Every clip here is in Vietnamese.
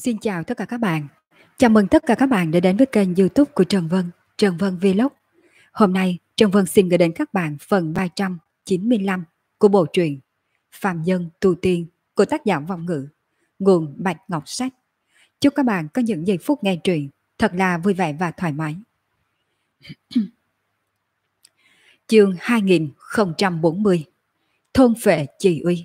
Xin chào tất cả các bạn. Chào mừng tất cả các bạn đã đến với kênh YouTube của Trần Vân Vlog. Hôm nay, Trần Vân xin gửi đến các bạn phần 395 của bộ truyện Phàm Nhân Tu Tiên của tác giả Vong Ngữ, nguồn Bạch Ngọc Sách. Chúc các bạn có những giây phút nghe truyện thật là vui vẻ và thoải mái. Chương 2040 Thôn Phệ Trì Uy.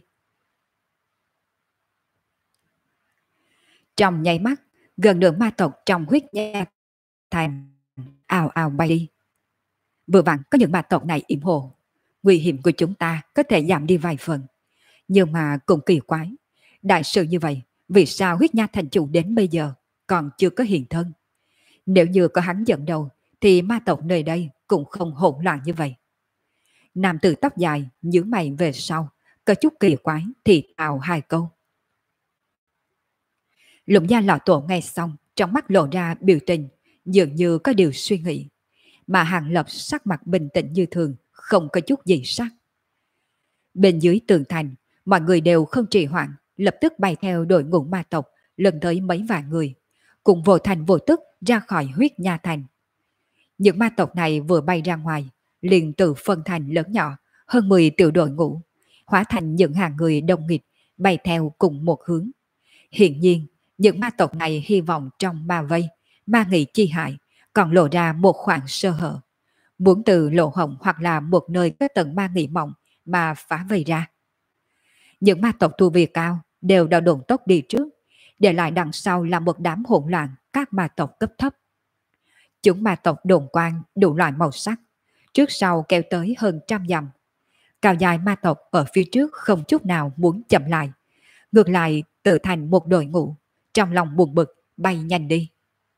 Trong nháy mắt, gần nửa ma tộc trong huyết nha thành ào ào bay đi. Vừa vặn có những ma tộc này yểm hộ, nguy hiểm của chúng ta có thể giảm đi vài phần. Nhưng mà cũng kỳ quái, đại sự như vậy, vì sao huyết nha thành chủ đến bây giờ còn chưa có hiện thân? Nếu như có hắn dẫn đầu, thì ma tộc nơi đây cũng không hỗn loạn như vậy. Nam tử tóc dài nhíu mày về sau, có chút kỳ quái thì ào hai câu. Lục gia lão tổ nghe xong, trong mắt lộ ra biểu tình, dường như có điều suy nghĩ. Mà Hàng Lập sắc mặt bình tĩnh như thường, không có chút gì sắc. Bên dưới tường thành, mọi người đều không trì hoãn, lập tức bay theo đội ngũ ma tộc, lần tới mấy vạn người, cùng vô thành vô tức ra khỏi huyết nha thành. Những ma tộc này vừa bay ra ngoài, liền tự phân thành lớn nhỏ, hơn 10 tiểu đội ngũ, hóa thành những hàng người đông nghịt, bay theo cùng một hướng. Hiện nhiên, những ma tộc này hy vọng trong ma vây, ma nghị chi hại, còn lộ ra một khoảng sơ hở. Muốn từ lỗ hổng hoặc là một nơi có tầng ma nghị mỏng mà phá vây ra. Những ma tộc tu vi cao đều đã độn tốc đi trước, để lại đằng sau là một đám hỗn loạn các ma tộc cấp thấp. Chúng ma tộc đồn quang đủ loại màu sắc, trước sau kéo tới hơn 100 dặm. Cao dài ma tộc ở phía trước không chút nào muốn chậm lại, ngược lại tự thành một đội ngũ, trong lòng buồn bực bay nhanh đi.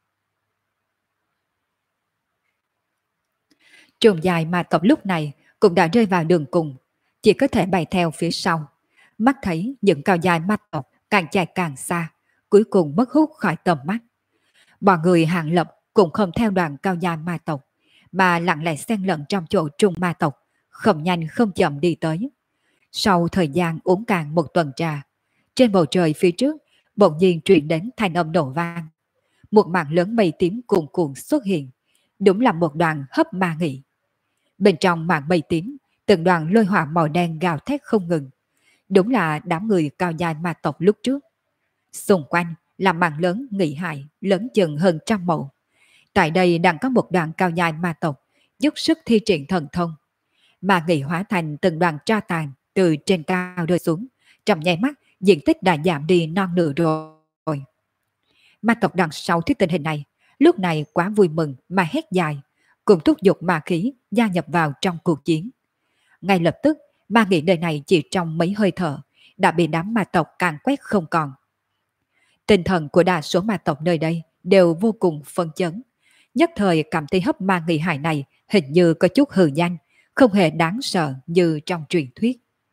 Trường dài ma tộc lúc này cũng đã rơi vào đường cùng, chỉ có thể bay theo phía sau. Mắt thấy những cao dài ma tộc càng chạy càng xa, cuối cùng mất hút khỏi tầm mắt. Bọn người Hàng Lập cũng không theo đoàn cao dài ma tộc, mà lặng lẽ xen lẫn trong chỗ trung ma tộc, không nhanh không chậm đi tới. Sau thời gian uống cạn một tuần trà, trên bầu trời phía trước bỗng nhiên truyền đến thanh âm nổ vang. Một mảng lớn mây tím cuồn cuộn xuất hiện, đúng là một đoàn hấp ma nghị. Bên trong mảng mây tím, từng đoàn lôi hỏa màu đen gào thét không ngừng. Đúng là đám người cao dài ma tộc lúc trước. Xung quanh là mảng lớn nghị hại, lớn chừng hơn 100 mẫu. Tại đây đang có một đoàn cao dài ma tộc, dốc sức thi triển thần thông. Ma nghị hóa thành từng đoàn tro tàn từ trên cao rơi xuống, trong nháy mắt diện tích đã giảm đi non nửa rồi. Ma tộc đằng sau thấy tình hình này, lúc này quá vui mừng mà hét dài, cùng thúc giục ma khí gia nhập vào trong cuộc chiến. Ngay lập tức, ma nghị nơi này chỉ trong mấy hơi thở đã bị đám ma tộc càn quét không còn. Tinh thần của đa số ma tộc nơi đây đều vô cùng phân chấn, nhất thời cảm thấy hấp ma nghị hại này hình như có chút hư danh, không hề đáng sợ như trong truyền thuyết.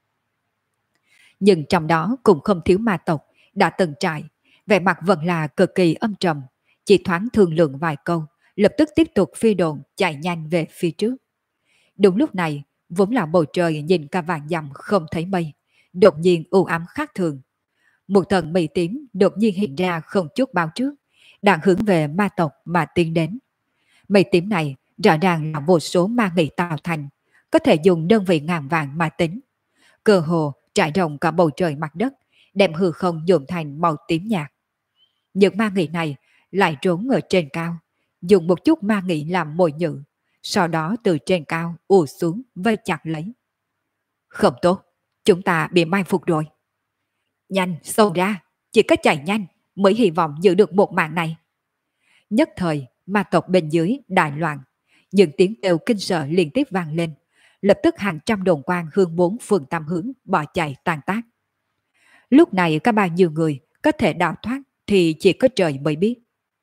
Nhưng trong đó cũng không thiếu ma tộc đã từng trải, vẻ mặt vẫn là cực kỳ âm trầm, chỉ thoáng thương lượng vài câu, lập tức tiếp tục phi độn chạy nhanh về phía trước. Đúng lúc này, vốn là bầu trời nhìn cả vạn dặm không thấy mây, đột nhiên u ám khác thường. Một tầng mây tím đột nhiên hiện ra không chút báo trước, đang hướng về ma tộc mà tiến đến. Mây tím này rõ ràng là vô số ma nghị tạo thành, có thể dùng đơn vị ngàn vạn mà tính. Cơ hồ trải rộng cả bầu trời mặt đất, đem hư không nhuộm thành màu tím nhạt. Những ma nghị này lại trốn ở trên cao, dùng một chút ma nghị làm mồi nhự, sau đó từ trên cao ùa xuống vây chặt lấy. Không tốt, chúng ta bị mai phục rồi. Nhanh, xông ra, chỉ có chạy nhanh mới hy vọng giữ được một mạng này. Nhất thời, ma tộc bên dưới đại loạn, những tiếng kêu kinh sợ liên tiếp vang lên, lập tức hàng trăm đồn quang hướng 4 phương tám hướng bỏ chạy tan tác. Lúc này có bao nhiêu người có thể đào thoát thì chỉ có trời mới biết.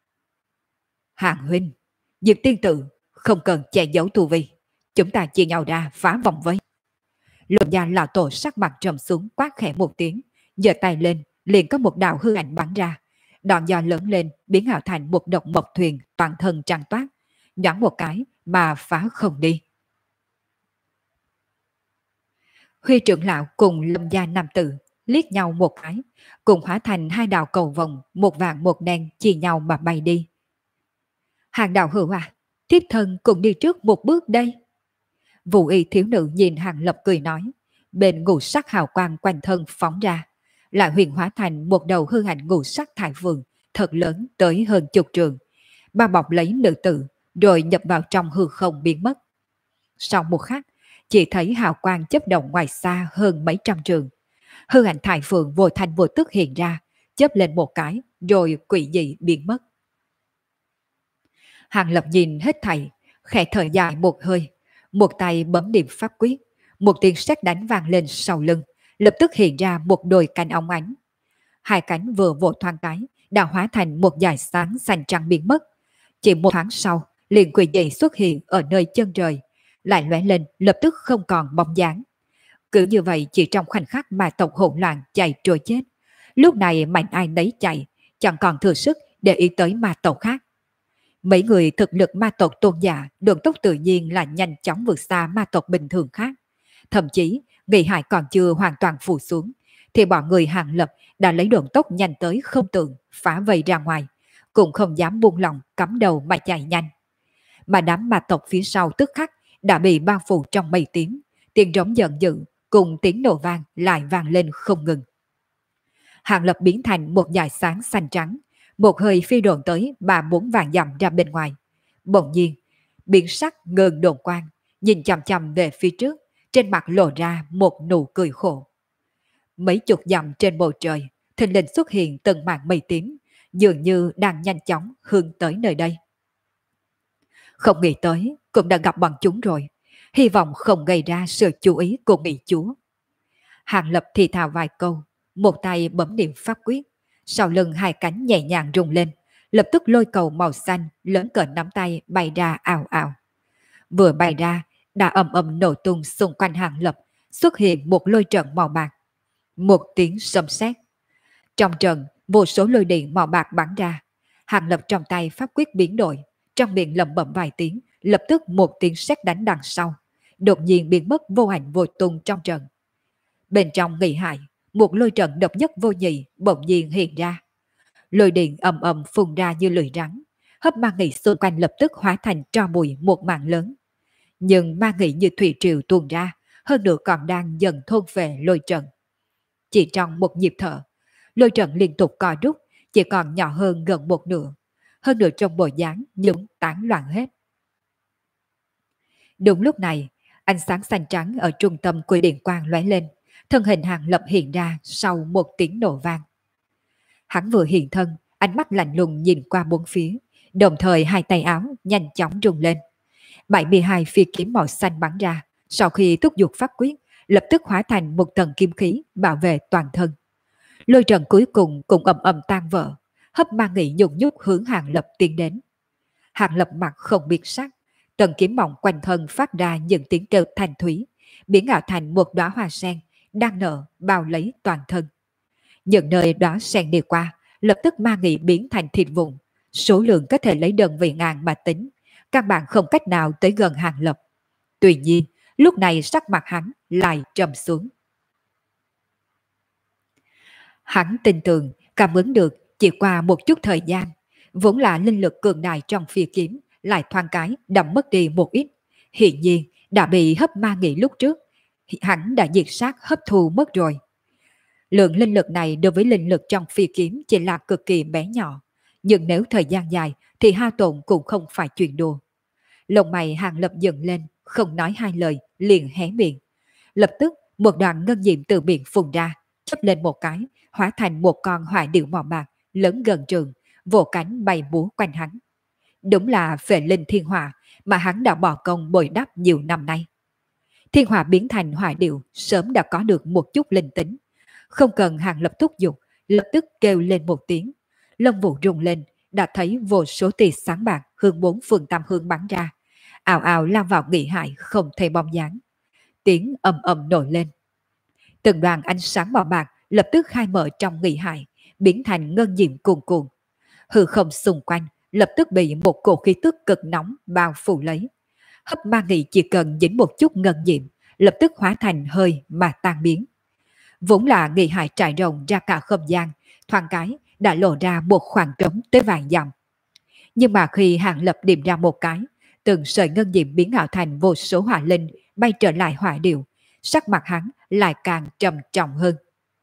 Hàng huynh, Diệp tiên tử, không cần che giấu tu vi, chúng ta chia nhau ra phá vòng vây. Lục gia lão tổ sắc mặt trầm xuống quát khẽ một tiếng, giơ tay lên, liền có một đạo hư ảnh bắn ra. Đòn gió lớn lên biến ảo thành một độc mộc thuyền toàn thân trắng toát, nhoáng một cái mà phá không đi. Huy trưởng lão cùng Lâm gia nam tử liếc nhau một cái, cùng hóa thành hai đạo cầu vồng, một vàng một đen chia nhau mà bay đi. Hàng đạo hữu à, thiếp thân cũng đi trước một bước đây. Vũ y thiếu nữ nhìn Hàng Lập cười nói, bên ngũ sắc hào quang quanh thân phóng ra, lại huyền hóa thành một đầu hư ảnh ngũ sắc thải vườn, thật lớn tới hơn chục trường, bao bọc lấy nữ tử, rồi nhập vào trong hư không biến mất. Sau một khắc, chỉ thấy hào quang chớp động ngoài xa hơn mấy trăm trường. Hư ảnh thải vườn vô thanh vô tức hiện ra, chớp lên một cái, rồi quỷ dị biến mất. Hàng Lập nhìn hết thảy, khẽ thở dài một hơi, một tay bấm niệm pháp quyết, một tiếng sét đánh vang lên sau lưng, lập tức hiện ra một đôi cánh óng ánh. Hai cánh vừa vỗ thoáng cái, đã hóa thành một dải sáng xanh trắng biến mất. Chỉ một thoáng sau, liền quỷ dị xuất hiện ở nơi chân trời, lại lóe lên lập tức không còn bóng dáng. Cứ như vậy chỉ trong khoảnh khắc mà tộc hỗn loạn chạy trôi chết. Lúc này mạnh ai nấy chạy, chẳng còn thừa sức để ý tới ma tộc khác. Mấy người thực lực ma tộc tôn giả đường tốc tự nhiên là nhanh chóng vượt xa ma tộc bình thường khác. Thậm chí, Nghị Hải còn chưa hoàn toàn phủ xuống, thì bọn người Hàng Lập đã lấy đường tốc nhanh tới không tưởng, phá vây ra ngoài, cũng không dám buông lòng cắm đầu mà chạy nhanh. Mà đám ma tộc phía sau tức khắc đã bị bao phủ trong mây tiếng, tiếng rống giận dữ cùng tiếng nổ vang lại vang lên không ngừng. Hàng Lập biến thành một dải sáng xanh trắng, một hơi phi độn tới 3-4 vạn dặm ra bên ngoài. Bỗng nhiên, biển sắc ngừng đồn quang, nhìn chằm chằm về phía trước, trên mặt lộ ra một nụ cười khổ. Mấy chục dặm trên bầu trời, thình lình xuất hiện từng màn mây tím, dường như đang nhanh chóng hướng tới nơi đây. Không nghĩ tới, cũng đã gặp bọn chúng rồi, hy vọng không gây ra sự chú ý của nghị chúa. Hàng Lập thì thào vài câu, một tay bấm niệm pháp quyết, sau lưng hai cánh nhẹ nhàng rung lên, lập tức lôi cầu màu xanh lớn cỡ nắm tay bay ra ào ào. Vừa bay ra, đã ầm ầm nổ tung xung quanh Hàng Lập, xuất hiện một lôi trận màu bạc. Một tiếng sấm sét. Trong trận, vô số lôi điện màu bạc bắn ra. Hàng Lập trong tay pháp quyết biến đổi, trong miệng lẩm bẩm vài tiếng, lập tức một tiếng sét đánh đằng sau, đột nhiên biến mất vô ảnh vô tung trong trận. Bên trong Nghị Hải, một lôi trận độc nhất vô nhị bỗng nhiên hiện ra. Lôi điện ầm ầm phun ra như lưỡi rắn, hấp ma nghị xung quanh lập tức hóa thành tro bụi một mảng lớn. Nhưng ma nghị như thủy triều tuôn ra, hơn nữa còn đang dần thôn về lôi trận. Chỉ trong một nhịp thở, lôi trận liên tục co rút, chỉ còn nhỏ hơn gần một nửa, hơn nữa trong bộ dáng nhúng tán loạn hết. Đúng lúc này, ánh sáng xanh trắng ở trung tâm của điện quang lóe lên, thân hình Hàng Lập hiện ra sau một tiếng nổ vang. Hắn vừa hiện thân, ánh mắt lạnh lùng nhìn qua bốn phía, đồng thời hai tay áo nhanh chóng rung lên. 72 phi kiếm màu xanh bắn ra, sau khi thúc giục pháp quyết, lập tức hóa thành một tầng kim khí bảo vệ toàn thân. Lôi trận cuối cùng cũng ầm ầm tan vỡ, hấp ma nghị nhục nhúc hướng Hàng Lập tiến đến. Hàng Lập mặt không biết sắc, tầng kiếm mỏng quanh thân phát ra những tiếng kêu thanh thúy, biến ảo thành một đóa hoa sen đang nở bao lấy toàn thân. Những nơi đóa sen đi qua, lập tức ma nghị biến thành thịt vụn, số lượng có thể lấy đơn vị ngàn mà tính, các bạn không cách nào tới gần Hàng Lập. Tuy nhiên, lúc này sắc mặt hắn lại trầm xuống. Hắn tin tưởng, cảm ứng được chỉ qua một chút thời gian, vốn là linh lực cường đại trong phi kiếm, lại thoáng cái đậm mất đi một ít. Hiện nhiên, đã bị hấp ma nghị lúc trước, hắn đã diệt sát hấp thu mất rồi. Lượng linh lực này đối với linh lực trong phi kiếm chỉ là cực kỳ bé nhỏ, nhưng nếu thời gian dài thì hao tổn cũng không phải chuyện đùa. Lông mày Hàng Lập dựng lên, không nói hai lời, liền hé miệng. Lập tức, một đoàn ngân diệm từ miệng phun ra, chớp lên một cái, hóa thành một con hỏa điểu màu bạc, lớn gần trường, vỗ cánh bay múa quanh hắn. Đúng là phệ linh thiên hỏa mà hắn đã bỏ công bồi đắp nhiều năm nay. Thiên hỏa biến thành hỏa điểu sớm đã có được một chút linh tính. Không cần Hàng Lập thúc giục, lập tức kêu lên một tiếng. Lông vũ rung lên, đã thấy vô số tia sáng bạc hướng bốn phương tam hướng bắn ra, ào ào lao vào Nghị Hải không thấy bóng dáng. Tiếng ầm ầm nổi lên. Từng đoàn ánh sáng màu bạc lập tức khai mở trong Nghị Hải, biến thành ngân diệm cuồn cuộn. Hư không xung quanh lập tức bị một cổ khí tức cực nóng bao phủ lấy. Hấp ma nghị chỉ cần dính một chút ngân diệm, lập tức hóa thành hơi mà tan biến. Vốn là nghị hải trải rộng ra cả không gian, thoáng cái đã lộ ra một khoảng trống tới vài dặm. Nhưng mà khi Hàng Lập điểm ra một cái, từng sợi ngân diệm biến ảo thành vô số hỏa linh bay trở lại hỏa điệu, sắc mặt hắn lại càng trầm trọng hơn.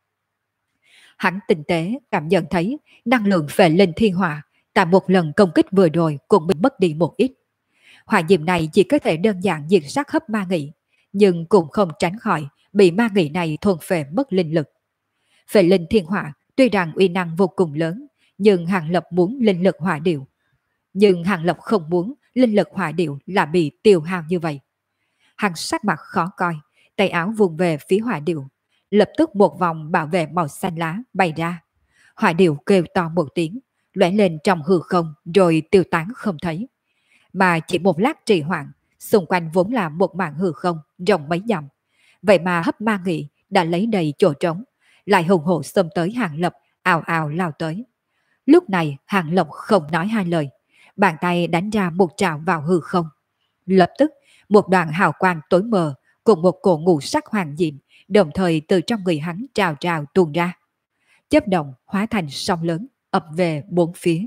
Hắn tinh tế cảm nhận thấy năng lượng về linh thiên hỏa tại một lần công kích vừa rồi cũng bị mất đi một ít. Hỏa diệm này chỉ có thể đơn giản diệt sát hấp ma nghị, nhưng cũng không tránh khỏi bị ma nghị này thôn phệ mất linh lực. Về linh thiên hỏa tuy rằng uy năng vô cùng lớn, nhưng Hàng Lập muốn linh lực hỏa điệu. Nhưng Hàng Lập không muốn linh lực hỏa điệu là bị tiêu hao như vậy. Hắn sắc mặt khó coi, tay áo vùng về phía hỏa điệu. Lập tức một vòng bảo vệ màu xanh lá bay ra. Hỏa điệu kêu to một tiếng, lóe lên trong hư không rồi tiêu tán không thấy. Mà chỉ một lát trì hoãn, xung quanh vốn là một mảng hư không rộng mấy dặm. Vậy mà hấp ma nghị đã lấy đầy chỗ trống, lại hùng hổ xông tới Hàng Lập, ào ào lao tới. Lúc này Hàng Lập không nói hai lời, bàn tay đánh ra một trảo vào hư không. Lập tức, một đoạn hào quang tối mờ cùng một cổ ngũ sắc hoàng diệm đồng thời từ trong người hắn trào trào tuôn ra. Chớp động hóa thành sóng lớn ập về bốn phía.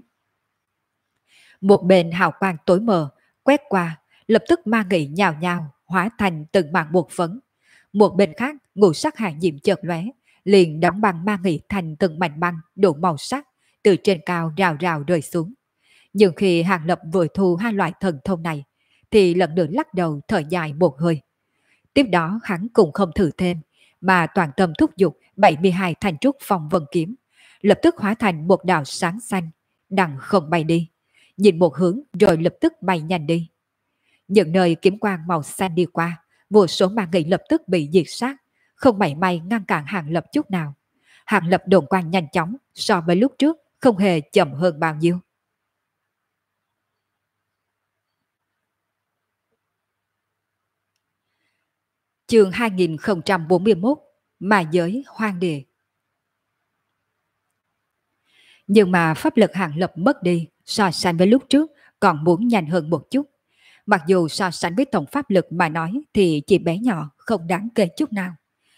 Một bên hào quang tối mờ quét qua, lập tức ma nghị nhào nhào hóa thành từng mảng bột phấn. Một bên khác ngũ sắc hoàng diệm chợt lóe, liền đóng băng ma nghị thành từng mảnh băng đủ màu sắc từ trên cao rào rào rơi xuống. Nhưng khi Hàng Lập vừa thu hai loại thần thông này, thì lần nữa lắc đầu thở dài một hơi. Tiếp đó hắn cũng không thử thêm, mà toàn tâm thúc giục 72 thành trúc phong vân kiếm, lập tức hóa thành một đạo sáng xanh, đằng không bay đi, nhìn một hướng rồi lập tức bay nhanh đi. Những nơi kiếm quang màu xanh đi qua, vô số ma nghị lập tức bị diệt sát, không mảy may ngăn cản Hàng Lập chút nào. Hàng Lập đồn quang nhanh chóng so với lúc trước không hề chậm hơn bao nhiêu. Chương 2041 Ma giới hoang địa. Nhưng mà pháp lực Hàng Lập mất đi so sánh với lúc trước còn muốn nhanh hơn một chút. Mặc dù so sánh với tổng pháp lực mà nói thì chỉ bé nhỏ không đáng kể chút nào.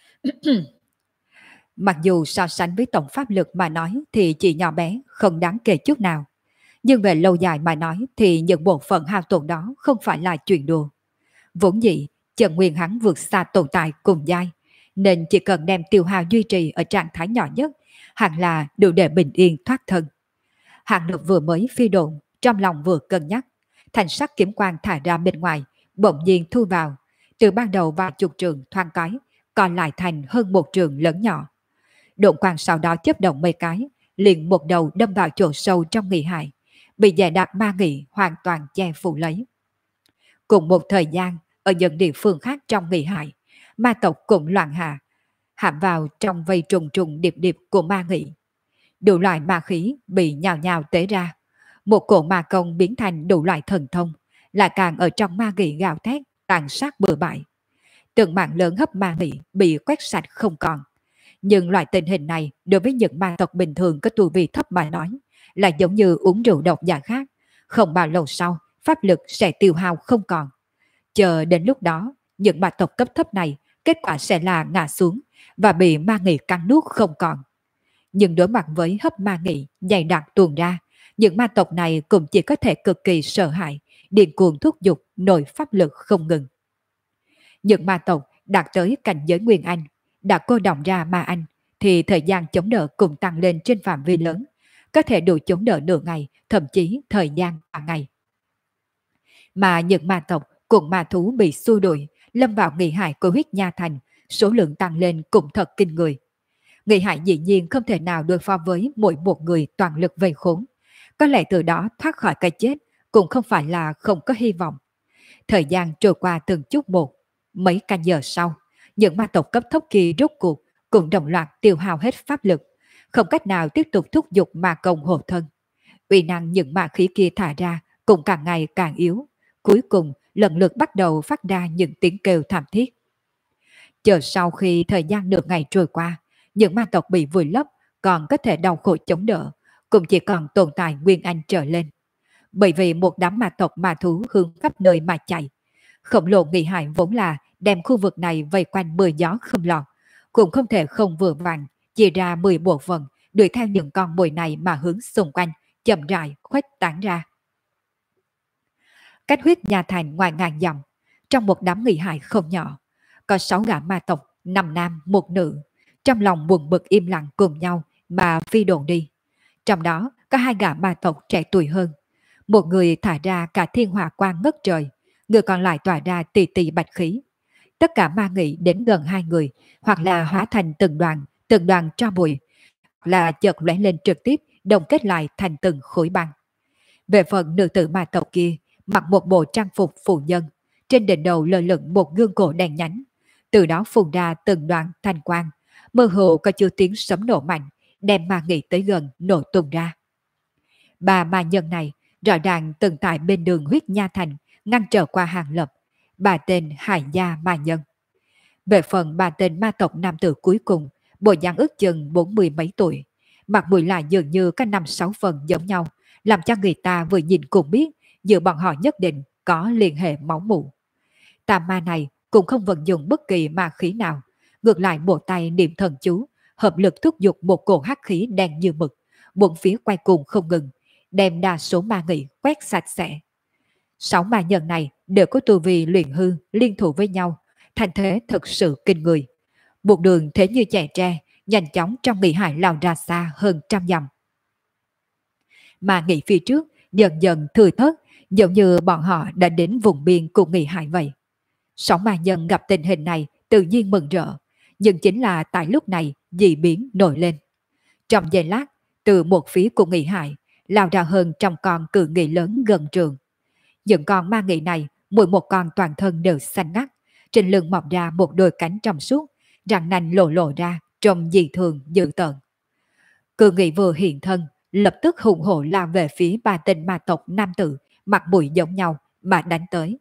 Mặc dù so sánh với tổng pháp lực mà nói thì chỉ nhỏ bé không đáng kể chút nào. Nhưng về lâu dài mà nói thì những bộ phận hao tổn đó không phải là chuyện đùa. Vốn dĩ Trần Nguyên hắn vượt xa tồn tại cùng giai, nên chỉ cần đem tiêu hao duy trì ở trạng thái nhỏ nhất, hẳn là đủ để bình yên thoát thân. Hàng Lập vừa mới phi độn, trong lòng vừa cân nhắc, thành sắc kiếm quang thả ra bên ngoài, bỗng nhiên thu vào, từ ban đầu vài chục trường thoáng cái, còn lại thành hơn một trường lớn nhỏ. Độn quang sau đó chớp động mấy cái, liền một đầu đâm vào chỗ sâu trong nghị hải, bị dè đạp ma nghị hoàn toàn che phủ lấy. Cùng một thời gian, ở những địa phương khác trong nghị hải, ma tộc cũng loạn hạ, hãm vào trong vây trùng trùng điệp điệp của ma nghị. Đủ loại ma khí bị nhào nhào tế ra, một cổ ma công biến thành đủ loại thần thông, lại càng ở trong ma nghị gào thét, tàn sát bừa bãi. Từng mạng lớn hấp ma nghị bị quét sạch không còn. Nhưng loại tình hình này đối với những ma tộc bình thường có tu vi thấp mà nói, là giống như uống rượu độc giả khác, không bao lâu sau pháp lực sẽ tiêu hao không còn. Chờ đến lúc đó, những ma tộc cấp thấp này kết quả sẽ là ngã xuống và bị ma nghị cắn nuốt không còn. Nhưng đối mặt với hấp ma nghị dày đặc tuôn ra, những ma tộc này cũng chỉ có thể cực kỳ sợ hãi, điên cuồng thúc giục nội pháp lực không ngừng. Những ma tộc đạt tới cảnh giới Nguyên Anh, đã cô động ra ma anh, thì thời gian chống đỡ cũng tăng lên trên phạm vi lớn, có thể đủ chống đỡ nửa ngày, thậm chí thời gian cả ngày. Mà những ma tộc cùng ma thú bị xua đuổi, lâm vào nghị hải của huyết nha thành, số lượng tăng lên cũng thật kinh người. Nghị hải dĩ nhiên không thể nào đối phó với mỗi một người toàn lực vây khốn. Có lẽ từ đó thoát khỏi cái chết cũng không phải là không có hy vọng. Thời gian trôi qua từng chút một, mấy canh giờ sau, những ma tộc cấp thấp kỳ rốt cuộc cũng đồng loạt tiêu hao hết pháp lực, không cách nào tiếp tục thúc giục ma công hộ thân. Uy năng những ma khí kia thả ra cũng càng ngày càng yếu, cuối cùng lần lượt bắt đầu phát ra những tiếng kêu thảm thiết. Chờ sau khi thời gian nửa ngày trôi qua, những ma tộc bị vùi lấp còn có thể đau khổ chống đỡ, cũng chỉ còn tồn tại Nguyên Anh trở lên. Bởi vì một đám ma tộc ma thú hướng khắp nơi mà chạy. Khổng lồ nghị hải vốn là đem khu vực này vây quanh mưa gió không lọt, cũng không thể không vừa vặn, chia ra 10 bộ phận, đuổi theo những con mồi này mà hướng xung quanh, chậm rãi khuếch tán ra. Cách huyết nhà thành ngoài ngàn dặm, trong một đám nghị hại không nhỏ, có 6 gã ma tộc, 5 nam, 1 nữ, trong lòng buồn bực im lặng cùng nhau mà phi độn đi. Trong đó có 2 gã ma tộc trẻ tuổi hơn, một người thả ra cả thiên hỏa quang ngất trời, người còn lại tỏa ra tì tì bạch khí. Tất cả ma nghị đến gần 2 người, hoặc là hóa thành từng đoàn tro bụi, hoặc là chợt lóe lên trực tiếp, đồng kết lại thành từng khối băng. Về phần nữ tử ma tộc kia, mặc một bộ trang phục phụ nhân, trên đỉnh đầu lơ lửng một gương cổ đèn nhánh, từ đó phun ra từng đoàn thanh quang, mơ hồ có chưa tiếng sấm nổ mạnh, đem ma nghị tới gần nổ tung ra. Ba ma nhân này rõ ràng từng tại bên đường huyết nha thành ngăn trở qua hàng lập, bà tên Hải Gia ma nhân. Về phần bà tên ma tộc nam tử cuối cùng, bộ dáng ước chừng 40 mấy tuổi, mặt mũi lại dường như có 5-6 phần giống nhau, làm cho người ta vừa nhìn cũng biết giữa bọn họ nhất định có liên hệ máu mủ. Tà ma này cũng không vận dụng bất kỳ ma khí nào, ngược lại bộ tay niệm thần chú, hợp lực thúc giục một cổ hắc khí đen như mực, bốn phía quay cuồng không ngừng, đem đa số ma nghị quét sạch sẽ. 6 ma nhân này đều có tu vi luyện hư liên thủ với nhau, thành thế thực sự kinh người. Một đường thế như chạy tre, nhanh chóng trong nghị hải lao ra xa hơn 100 dặm. Mà nghị phía trước dần dần thừa thớt, giống như bọn họ đã đến vùng biên của nghị hải vậy. 6 ma nhân gặp tình hình này tự nhiên mừng rỡ, nhưng chính là tại lúc này dị biến nổi lên. Trong giây lát, từ một phía của nghị hải lao ra hơn trăm con cự nghị lớn gần trường. Những con ma nghị này, mỗi một con toàn thân đều xanh ngắt, trên lưng mọc ra một đôi cánh trong suốt, răng nanh lộ ra, trông dị thường dữ tợn. Cự nghị vừa hiện thân, lập tức hùng hổ lao về phía ba tên ma tộc nam tử, mặt mũi giống nhau mà đánh tới.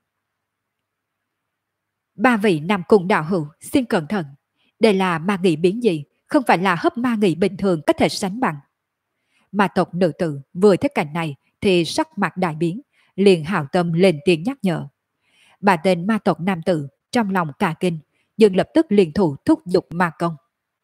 Ba vị nam cung đạo hữu, xin cẩn thận. Đây là ma nghị biến dị, không phải là hấp ma nghị bình thường có thể sánh bằng. Ma tộc nữ tử vừa thấy cảnh này thì sắc mặt đại biến, liền hào tâm lên tiếng nhắc nhở. Ba tên ma tộc nam tử trong lòng cả kinh, nhưng lập tức liền thủ thúc giục ma công.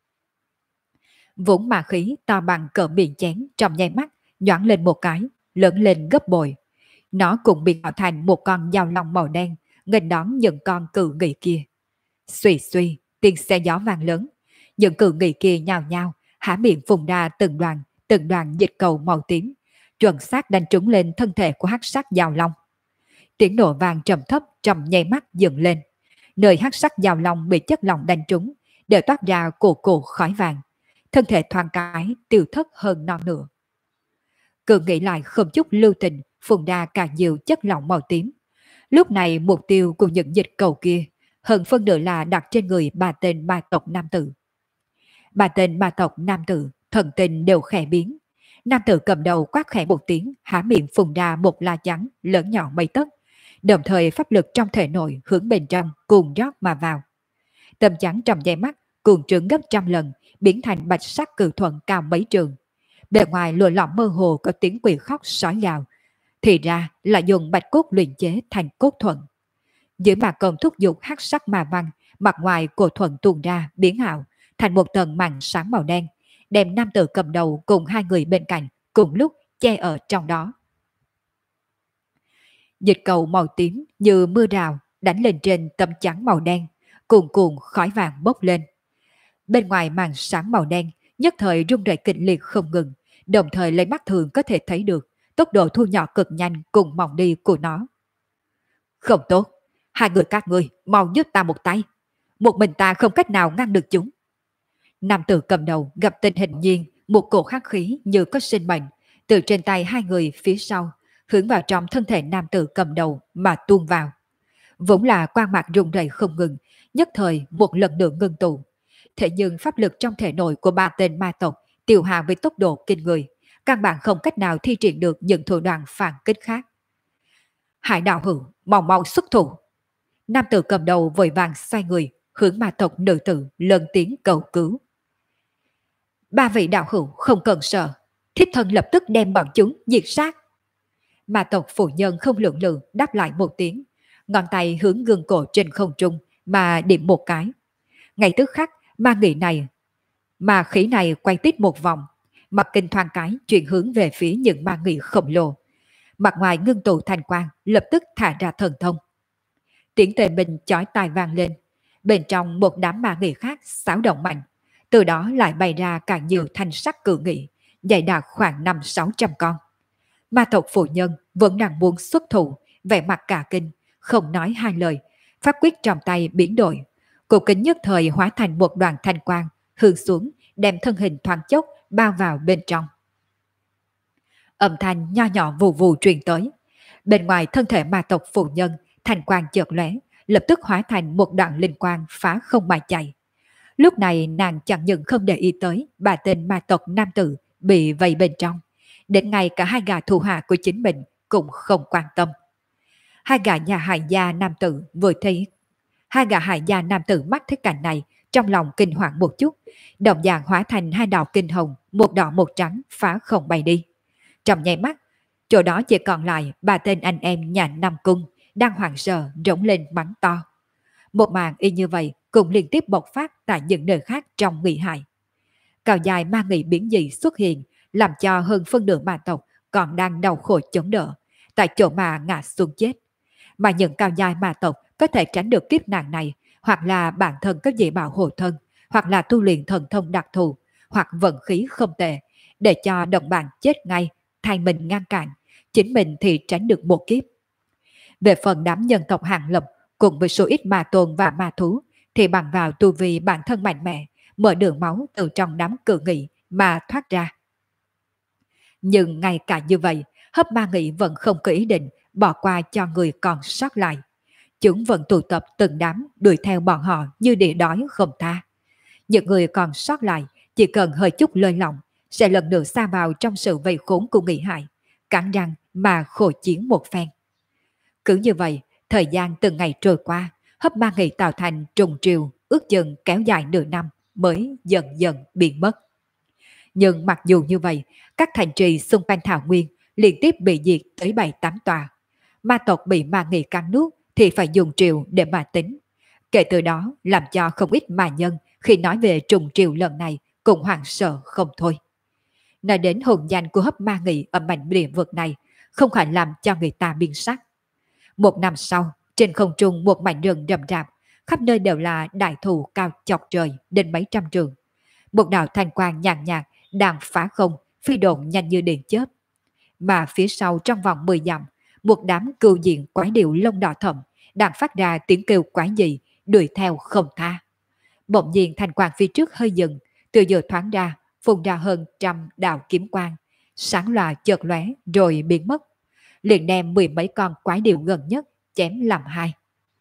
Vốn ma khí to bằng cỡ miệng chén trong nháy mắt nhoáng lên một cái, lớn lên gấp bội. Nó cũng bị tạo thành một con dao long màu đen, nghênh đón những con cự nghị kia. Xuy xuy, tiếng xe gió vang lớn, những cự nghị kia nhào nhào, há miệng phun ra từng đoàn dịch cầu màu tím, chuẩn xác đánh trúng lên thân thể của hắc sắc dao long. Tiếng nổ vang trầm thấp trong nháy mắt dừng lên, nơi hắc sắc dao long bị chất lỏng đánh trúng, đều toát ra cổ khói vàng, thân thể thoáng cái tiêu thất hơn non nửa. Cự nghị lại không chút lưu tình phun ra càng nhiều chất lỏng màu tím. Lúc này mục tiêu của những dịch cầu kia hơn phân nửa là đặt trên người ba tên ma tộc nam tử. Ba tên ma tộc nam tử thần tình đều khẽ biến. Nam tử cầm đầu quát khẽ một tiếng, há miệng phun ra một la trắng lớn nhỏ mấy tấc, đồng thời pháp lực trong thể nội hướng bên trong cùng rót mà vào. Tâm trắng trong nháy mắt cuồng trướng gấp trăm lần, biến thành bạch sắc cự thuận cao mấy trường. Bề ngoài lụa lỏng mơ hồ có tiếng quỷ khóc sói gào, thì ra là dùng bạch cốt luyện chế thành cốt thuận. Dưới mặt công thúc giục hắc sắc mà văn, mặt ngoài của thuận tuôn ra biến ảo thành một tầng màn sáng màu đen, đem nam tử cầm đầu cùng 2 người bên cạnh cùng lúc che ở trong đó. Dịch cầu màu tím như mưa rào đánh lên trên tấm trắng màu đen, cuồn cuộn khói vàng bốc lên. Bên ngoài màn sáng màu đen nhất thời rung rẩy kịch liệt không ngừng, đồng thời lấy mắt thường có thể thấy được tốc độ thu nhỏ cực nhanh cùng mỏng đi của nó. Không tốt, 2 người các ngươi mau giúp ta một tay, một mình ta không cách nào ngăn được chúng. Nam tử cầm đầu gặp tình hình nhiên, một cổ hắc khí như có sinh mệnh từ trên tay 2 người phía sau hướng vào trong thân thể nam tử cầm đầu mà tuôn vào. Vốn là quang mạc rung rẩy không ngừng, nhất thời một lần nữa ngưng tụ. Thế nhưng pháp lực trong thể nội của ba tên ma tộc tiêu hao với tốc độ kinh người, căn bản không cách nào thi triển được những thủ đoạn phản kích khác. Hải đạo hữu, mau mau xuất thủ. Nam tử cầm đầu vội vàng xoay người, hướng ma tộc nữ tử lớn tiếng cầu cứu. Ba vị đạo hữu không cần sợ, thiết thân lập tức đem bọn chúng diệt sát. Ma tộc phụ nhân không lượng lự đáp lại một tiếng, ngón tay hướng gương cổ trên không trung mà điểm một cái. Ngay tức khắc, Ma nghị này, ma khỉ này quay tít một vòng, mặt kinh thoáng cái chuyển hướng về phía những ma nghị khổng lồ. Mặt ngoài ngưng tụ thành quang, lập tức thả ra thần thông. Tiếng tề mình chói tai vang lên, bên trong một đám ma nghị khác xáo động mạnh, từ đó lại bày ra càng nhiều thanh sắc cự nghị, dày đặc khoảng 500-600 con. Ma tộc phụ nhân vẫn đang muốn xuất thủ, vẻ mặt cả kinh, không nói hai lời, pháp quyết trong tay biến đổi, cổ kính nhất thời hóa thành một đoàn thanh quang, hướng xuống, đem thân hình thoáng chốc bao vào bên trong. Âm thanh nho nhỏ vù vù truyền tới. Bên ngoài thân thể ma tộc phụ nhân, thanh quang chợt lóe, lập tức hóa thành một đoạn linh quang phá không mà chạy. Lúc này nàng chẳng những không để ý tới bà tên ma tộc nam tử bị vây bên trong, đến ngay cả hai gã thủ hạ của chính mình cũng không quan tâm. Hai gã nhà hại gia nam tử vừa thấy Hai gã hại gia nam tử mắt thấy cảnh này, trong lòng kinh hoàng một chút, đồng dạng hóa thành hai đạo kinh hồng, một đỏ một trắng phá không bay đi. Trong nháy mắt, chỗ đó chỉ còn lại ba tên anh em nhà Nam Cung đang hoảng sợ rống lên mắng to. Một màn y như vậy cũng liên tiếp bộc phát tại những nơi khác trong nghị hại. Cao dài ma nghị biến dị xuất hiện, làm cho hơn phân nửa ma tộc còn đang đau khổ chống đỡ, tại chỗ mà ngã xuống chết. Mà những cao dài ma tộc có thể tránh được kiếp nạn này, hoặc là bản thân có dị bảo hộ thân, hoặc là tu luyện thần thông đặc thù, hoặc vận khí không tệ, để cho đồng bạn chết ngay, thay mình ngăn cản, chính mình thì tránh được một kiếp. Về phần đám nhân tộc Hàng Lập, cùng với số ít ma tôn và ma thú, thì bằng vào tu vi bản thân mạnh mẽ, mở đường máu từ trong đám cự nghị mà thoát ra. Nhưng ngay cả như vậy, hấp ma nghị vẫn không có ý định bỏ qua cho người còn sót lại. Chúng vẫn tụ tập từng đám đuổi theo bọn họ như đĩa đói không tha. Những người còn sót lại chỉ cần hơi chút lơi lỏng sẽ lần nữa sa vào trong sự vây khốn của nghị hại, cắn răng mà khổ chiến một phen. Cứ như vậy, thời gian từng ngày trôi qua, hấp ma nghị tạo thành trùng triều, ước chừng kéo dài nửa năm mới dần dần biến mất. Nhưng mặc dù như vậy, các thành trì xung quanh Thảo Nguyên liên tiếp bị diệt tới 7-8 tòa. Ma tộc bị ma nghị cắn nuốt thì phải dùng triều để mà tính. Kể từ đó làm cho không ít ma nhân khi nói về trùng triều lần này cũng hoảng sợ không thôi. Nói đến hồn danh của hấp ma nghị ở mảnh địa vực này không phải làm cho người ta biến sắc. Một năm sau, trên không trung một mảnh rừng rậm rạp, khắp nơi đều là đại thụ cao chọc trời đến mấy trăm trường. Một đạo thanh quang nhàn nhạt đang phá không, phi độn nhanh như điện chớp. Mà phía sau trong vòng 10 dặm, một đám cừu diện quái điệu lông đỏ thẫm đang phát ra tiếng kêu quái dị, đuổi theo không tha. Bỗng nhiên thanh quang phía trước hơi dừng, từ giờ thoáng ra, phun ra hơn trăm đạo kiếm quang, sáng loà chợt lóe rồi biến mất, liền đem mười mấy con quái điệu gần nhất chém làm hai.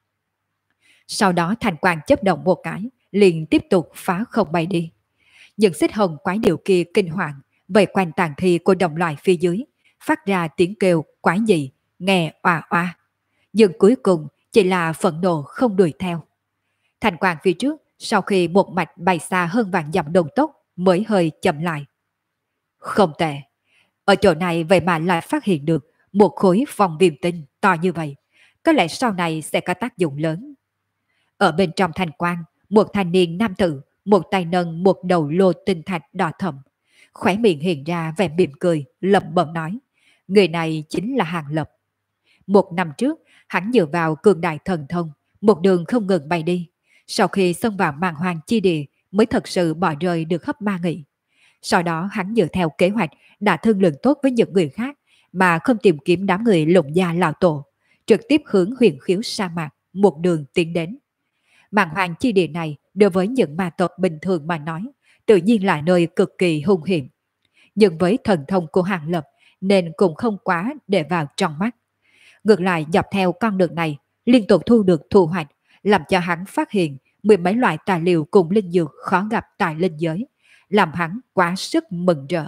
Sau đó thanh quang chớp động một cái, liền tiếp tục phá không bay đi. Những xích hồng quái điệu kia kinh hoàng, vây quanh tàn thi của đồng loại phía dưới, phát ra tiếng kêu quái dị, nghe oà oa. Nhưng cuối cùng chỉ là phẫn nộ không đuổi theo. Thanh quang phía trước, sau khi một mạch bay xa hơn vạn dặm đồng tốc, mới hơi chậm lại. Không tệ, ở chỗ này vậy mà lại phát hiện được một khối vòng viêm tinh to như vậy. Có lẽ sau này sẽ có tác dụng lớn. Ở bên trong thanh quang, một thanh niên nam tử, một tay nâng một đầu lô tinh thạch đỏ thẫm, khóe miệng hiện ra vẻ mỉm cười, lẩm bẩm nói: người này chính là Hàng Lập. Một năm trước, hắn dựa vào cường đại thần thông, một đường không ngừng bay đi. Sau khi xông vào màn hoàng chi địa, mới thật sự bỏ rơi được hấp ma nghị. Sau đó hắn dựa theo kế hoạch đã thương lượng tốt với những người khác, mà không tìm kiếm đám người lục gia lão tổ, trực tiếp hướng huyền khiếu sa mạc, một đường tiến đến. Màn hoàng chi địa này đối với những ma tộc bình thường mà nói, tự nhiên là nơi cực kỳ hung hiểm. Nhưng với thần thông của Hàng Lập nên cũng không quá để vào trong mắt. Ngược lại dọc theo con đường này, liên tục thu được thu hoạch, làm cho hắn phát hiện mười mấy loại tài liệu cùng linh dược khó gặp tại linh giới, làm hắn quá sức mừng rỡ.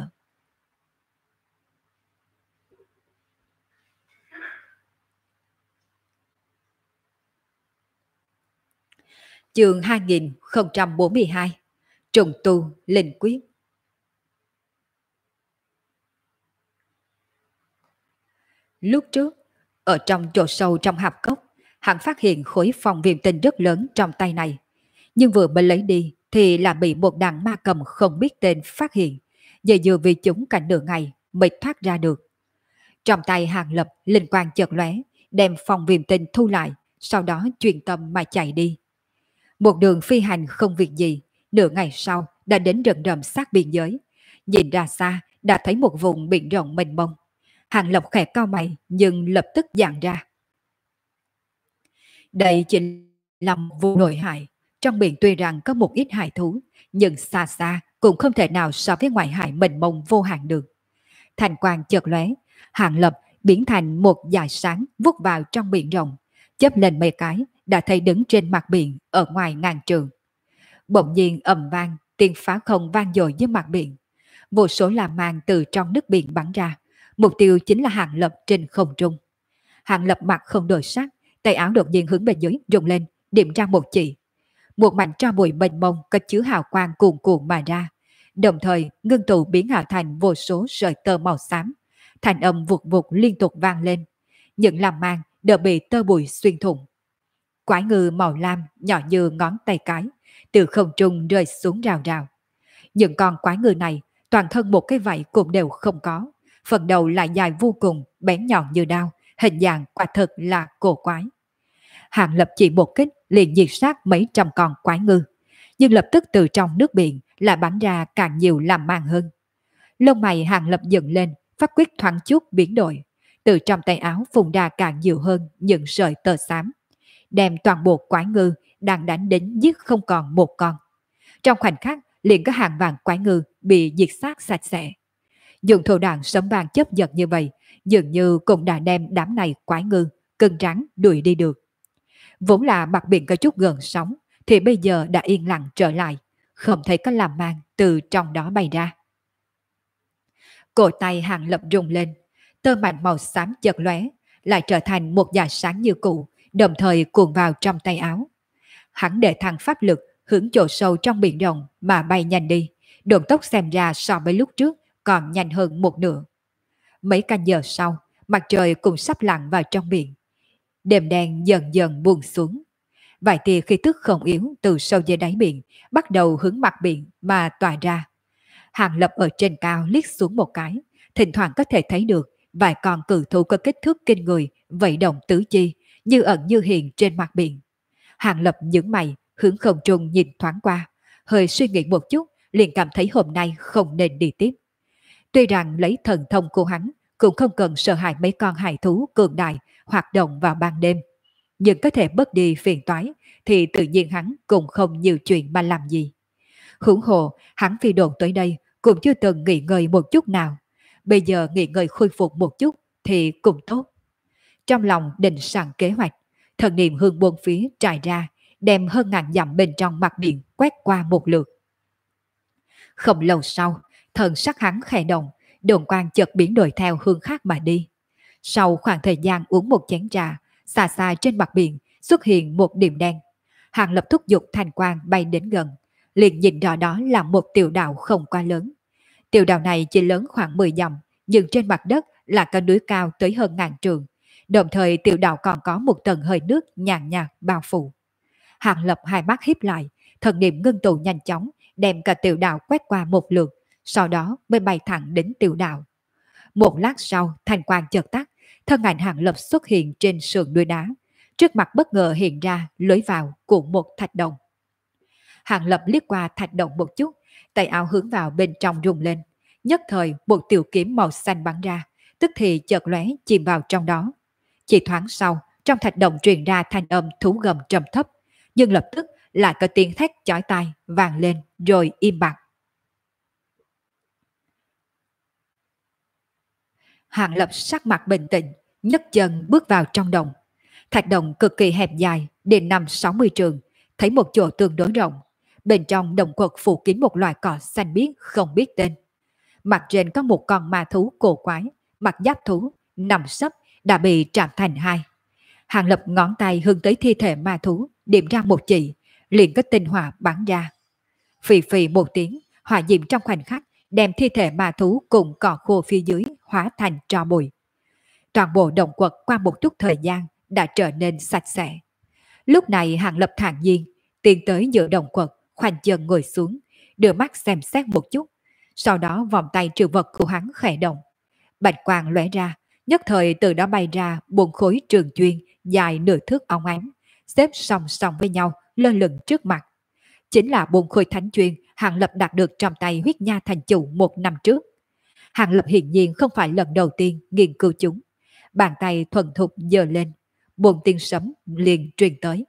Chương 2042 Trùng tu linh quyết. Lúc trước, ở trong chỗ sâu trong hạp cốc, hắn phát hiện khối phòng viêm tinh rất lớn trong tay này. Nhưng vừa mới lấy đi, thì là bị một đàn ma cầm không biết tên phát hiện, giờ vừa vì chúng cả nửa ngày mới thoát ra được. Trong tay Hàng Lập linh quang chợt lóe, đem phòng viêm tinh thu lại, sau đó truyền tâm mà chạy đi. Một đường phi hành không việc gì, nửa ngày sau đã đến rừng rậm sát biên giới. Nhìn ra xa đã thấy một vùng biển rộng mênh mông. Hàng Lập khẽ cau mày nhưng lập tức dặn ra. Đây chỉ là một vụ nội hại. Trong biển tuy rằng có một ít hại thú, nhưng xa xa cũng không thể nào so với ngoại hại mênh mông vô hạn được. Thành quang chợt lóe, Hàng Lập biến thành một dải sáng vút vào trong biển rộng, chớp lên mấy cái đã thấy đứng trên mặt biển ở ngoài ngàn trường. Bỗng nhiên ầm vang, tiếng phá không vang dội dưới mặt biển. Vô số là màn từ trong nước biển bắn ra, mục tiêu chính là Hàng Lập trên không trung. Hàng Lập mặt không đổi sắc, tay áo đột nhiên hướng bên dưới rung lên, điểm ra một chỉ. Một mảnh tro bụi mênh mông có chứa hào quang cuồn cuộn mà ra, đồng thời ngưng tụ biến ảo thành vô số sợi tơ màu xám. Thành âm vụt vụt liên tục vang lên, những làm mang đều bị tơ bụi xuyên thủng. Quái ngư màu lam nhỏ như ngón tay cái, từ không trung rơi xuống rào rào. Những con quái ngư này toàn thân một cái vảy cũng đều không có, phần đầu lại dài vô cùng, bén nhọn như đao, hình dạng quả thực là cổ quái. Hàng Lập chỉ một kích liền diệt sát mấy trăm con quái ngư, nhưng lập tức từ trong nước biển lại bắn ra càng nhiều làm mang hơn. Lông mày Hàng Lập dựng lên, phát quyết thoáng chút biến đổi, từ trong tay áo phun ra càng nhiều hơn những sợi tơ xám, đem toàn bộ quái ngư đang đánh đến giết không còn một con. Trong khoảnh khắc liền có hàng vạn quái ngư bị diệt sát sạch sẽ. Dùng thủ đoạn sấm vàng chớp giật như vậy, dường như cũng đã đem đám này quái ngư cứng rắn đuổi đi được. Vốn là mặt biển có chút gần sóng, thì bây giờ đã yên lặng trở lại, không thấy có làm mang từ trong đó bay ra. Cổ tay Hàng Lập rung lên, tơ mảnh màu xám chợt lóe, lại trở thành một dải sáng như cũ, đồng thời cuộn vào trong tay áo. Hắn để thăng pháp lực hướng chỗ sâu trong biển rộng mà bay nhanh đi, độ tốc xem ra so với lúc trước còn nhanh hơn một nửa. Mấy canh giờ sau, mặt trời cũng sắp lặn vào trong biển. Đêm đen dần dần buông xuống. Vài tia khí tức không yếu từ sâu dưới đáy biển bắt đầu hướng mặt biển mà tỏa ra. Hàng Lập ở trên cao liếc xuống một cái, thỉnh thoảng có thể thấy được vài con cự thú có kích thước kinh người vẫy động tứ chi, như ẩn như hiện trên mặt biển. Hàng Lập nhướng mày, hướng không trung nhìn thoáng qua, hơi suy nghĩ một chút, liền cảm thấy hôm nay không nên đi tiếp. Tuy rằng lấy thần thông của hắn cũng không cần sợ hãi mấy con hải thú cường đại hoạt động vào ban đêm, nhưng có thể bớt đi phiền toái thì tự nhiên hắn cũng không nhiều chuyện mà làm gì. Huống hồ hắn phi đồn tới đây cũng chưa từng nghỉ ngơi một chút nào, bây giờ nghỉ ngơi khôi phục một chút thì cũng tốt. Trong lòng định sẵn kế hoạch, thần niệm hương buôn phía trải ra, đem hơn ngàn dặm bên trong mặt biển quét qua một lượt. Không lâu sau, thần sắc hắn khẽ động, đồn quang chợt biến đổi theo hướng khác mà đi. Sau khoảng thời gian uống một chén trà, xa xa trên mặt biển xuất hiện một điểm đen. Hàng Lập thúc giục thành quang bay đến gần, liền nhìn rõ đó là một tiểu đảo không quá lớn. Tiểu đảo này chỉ lớn khoảng 10 dặm, nhưng trên mặt đất là cả núi cao tới hơn ngàn trượng. Đồng thời tiểu đảo còn có một tầng hơi nước nhàn nhạt bao phủ. Hàng Lập hai mắt híp lại, thần niệm ngưng tụ nhanh chóng, đem cả tiểu đảo quét qua một lượt, sau đó mới bay thẳng đến tiểu đảo. Một lát sau, thành quang chợt tắt, thân ảnh Hàng Lập xuất hiện trên sườn núi đá. Trước mặt bất ngờ hiện ra lối vào của một thạch động. Hàng Lập liếc qua thạch động một chút, tay áo hướng vào bên trong rung lên. Nhất thời một tiểu kiếm màu xanh bắn ra, tức thì chợt lóe chìm vào trong đó. Chỉ thoáng sau, trong thạch động truyền ra thanh âm thú gầm trầm thấp, nhưng lập tức lại có tiếng thét chói tai vang lên rồi im bặt. Hàng Lập sắc mặt bình tĩnh, nhấc chân bước vào trong động. Thạch động cực kỳ hẹp dài, đến 5-60 trường, thấy một chỗ tương đối rộng. Bên trong động quật phủ kín một loài cỏ xanh biếc không biết tên. Mặt trên có một con ma thú cổ quái, mặt giáp thú, nằm sấp, đã bị chạm thành hai. Hàng Lập ngón tay hướng tới thi thể ma thú, điểm ra một chỉ, liền có tinh hỏa bắn ra. Phì phì một tiếng, hỏa diệm trong khoảnh khắc, đem thi thể ma thú cùng cỏ khô phía dưới hóa thành tro bụi. Toàn bộ động quật qua một chút thời gian đã trở nên sạch sẽ. Lúc này Hàng Lập thản nhiên tiến tới giữa động quật, khoanh chân ngồi xuống, đưa mắt xem xét một chút. Sau đó vòng tay trừ vật của hắn khẽ động. Bạch quang lóe ra, nhất thời từ đó bay ra 4 khối trường chuyên dài nửa thước óng ánh, xếp song song với nhau lơ lửng trước mặt. Chính là 4 khối thánh chuyên Hàng Lập đạt được trong tay huyết nha thành chủ 1 năm trước. Hàng Lập hiển nhiên không phải lần đầu tiên nghiên cứu chúng. Bàn tay thuần thục giơ lên, 4 tiếng sấm liền truyền tới.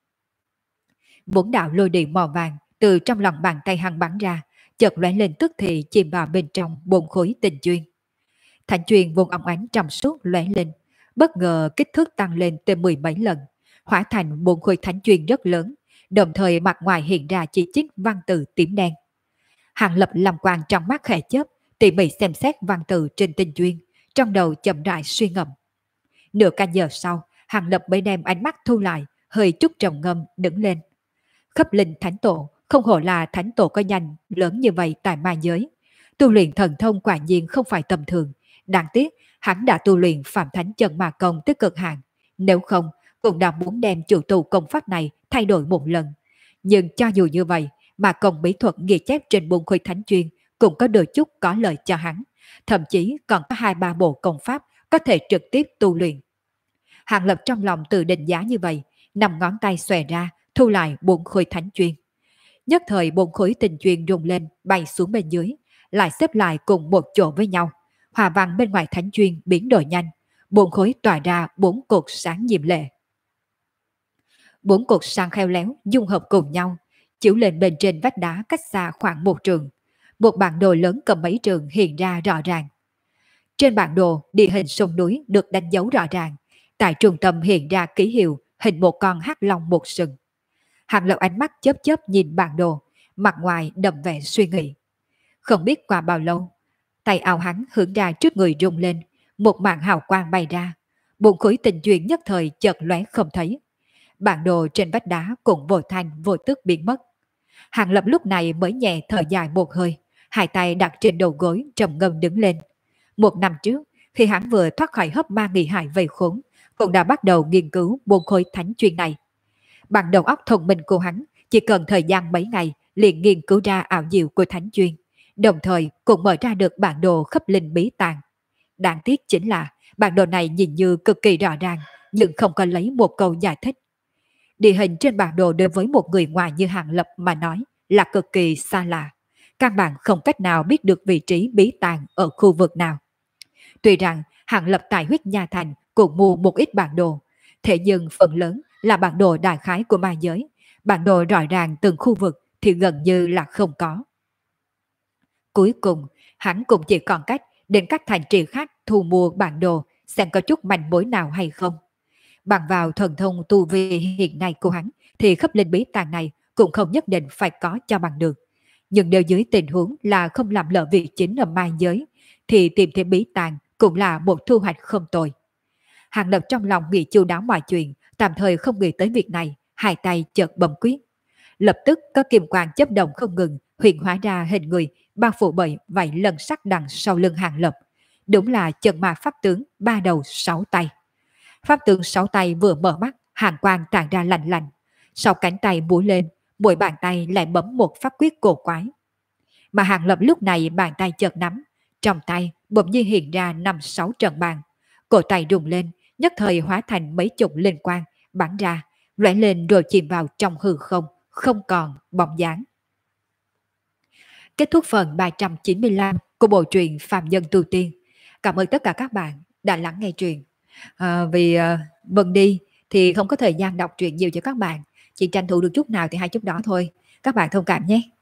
4 đạo lôi điện màu vàng từ trong lòng bàn tay hắn bắn ra, chợt lóe lên tức thì chìm vào bên trong 4 khối tinh chuyên. Thánh chuyên vùng óng ánh trong suốt lóe lên, bất ngờ kích thước tăng lên tới 10 mấy lần, hóa thành 4 khối thánh chuyên rất lớn, đồng thời mặt ngoài hiện ra chỉ trích văn tự tím đen. Hàng Lập làm quang trong mắt khẽ chớp, tỉ mỉ xem xét văn tự trên tinh chuyên, trong đầu chậm rãi suy ngẫm. Nửa canh giờ sau, Hàng Lập mới đem ánh mắt thu lại, hơi chút trầm ngâm đứng lên. Khắp linh thánh tổ, không hổ là thánh tổ có danh lớn như vậy tại ma giới. Tu luyện thần thông quả nhiên không phải tầm thường. Đáng tiếc, hắn đã tu luyện Phạm Thánh Chân Ma Công tới cực hạn. Nếu không, cũng đã muốn đem chủ tu công pháp này thay đổi một lần. Nhưng cho dù như vậy, mà công bí thuật ghi chép trên 4 khối thánh chuyên cũng có đôi chút có lợi cho hắn. Thậm chí còn có 2-3 bộ công pháp có thể trực tiếp tu luyện. Hàng Lập trong lòng tự định giá như vậy, 5 ngón tay xòe ra, thu lại 4 khối thánh chuyên. Nhất thời 4 khối tinh chuyên rung lên, bay xuống bên dưới, lại xếp lại cùng một chỗ với nhau. Hòa văn bên ngoài thánh chuyên biến đổi nhanh, 4 khối tỏa ra 4 cột sáng diệm lệ. 4 cột sáng khéo léo dung hợp cùng nhau, chiếu lên bên trên vách đá cách xa khoảng 1 trường. Một bản đồ lớn cầm mấy trường hiện ra rõ ràng. Trên bản đồ, địa hình sông núi được đánh dấu rõ ràng. Tại trung tâm hiện ra ký hiệu hình một con hắc long một sừng. Hàng Lập ánh mắt chớp chớp nhìn bản đồ, mặt ngoài đậm vẻ suy nghĩ. Không biết qua bao lâu, tay áo hắn hướng ra trước người rung lên, một màn hào quang bay ra, 4 khối tinh chuyên nhất thời chợt lóe không thấy. Bản đồ trên vách đá cũng vô thanh vô tức biến mất. Hàng Lập lúc này mới nhẹ thở dài một hơi, hai tay đặt trên đầu gối trầm ngâm đứng lên. 1 năm trước, khi hắn vừa thoát khỏi hấp ma nghị hải vây khốn, cũng đã bắt đầu nghiên cứu 4 khối thánh chuyên này. Bằng đầu óc thông minh của hắn, chỉ cần thời gian mấy ngày liền nghiên cứu ra ảo diệu của thánh chuyên, đồng thời cũng mở ra được bản đồ khắp linh bí tàng. Đáng tiếc chính là bản đồ này nhìn như cực kỳ rõ ràng, nhưng không có lấy một câu giải thích. Địa hình trên bản đồ đối với một người ngoài như Hàng Lập mà nói là cực kỳ xa lạ. Các bạn không cách nào biết được vị trí bí tàng ở khu vực nào. Tuy rằng Hàng Lập tại huyết nha thành cũng mua một ít bản đồ, thế nhưng phần lớn là bản đồ đại khái của ma giới. Bản đồ rõ ràng từng khu vực thì gần như là không có. Cuối cùng, hắn cũng chỉ còn cách đến các thành trì khác thu mua bản đồ xem có chút manh mối nào hay không. Bằng vào thần thông tu vi hiện nay của hắn thì khắp linh bí tàng này cũng không nhất định phải có cho bằng được. Nhưng nếu dưới tình huống là không làm lỡ việc chính ở ma giới thì tìm thêm bí tàng cũng là một thu hoạch không tồi. Hàng Lập trong lòng nghĩ chu đáo mọi chuyện, tạm thời không nghĩ tới việc này, hai tay chợt bấm quyết. Lập tức có kim quang chớp động không ngừng, hiện hóa ra hình người bao phủ bởi vảy lần sắc đằng sau lưng Hàng Lập. Đúng là chân ma pháp tướng 3 đầu 6 tay. Pháp tướng 6 tay vừa mở mắt, hàn quang tản ra lạnh lạnh. Sau cánh tay múa lên, mỗi bàn tay lại bấm một pháp quyết cổ quái. Mà Hàng Lập lúc này bàn tay chợt nắm, trong tay bỗng nhiên hiện ra 5-6 trận bàn. Cổ tay rung lên, nhất thời hóa thành mấy chục linh quang bắn ra, lóe lên rồi chìm vào trong hư không, không còn bóng dáng. Kết thúc phần 395 của bộ truyện Phàm Nhân Tu Tiên. Cảm ơn tất cả các bạn đã lắng nghe truyện. Vì Vân đi thì không có thời gian đọc truyện nhiều cho các bạn, chỉ tranh thủ được chút nào thì hay chút đó thôi. Các bạn thông cảm nhé.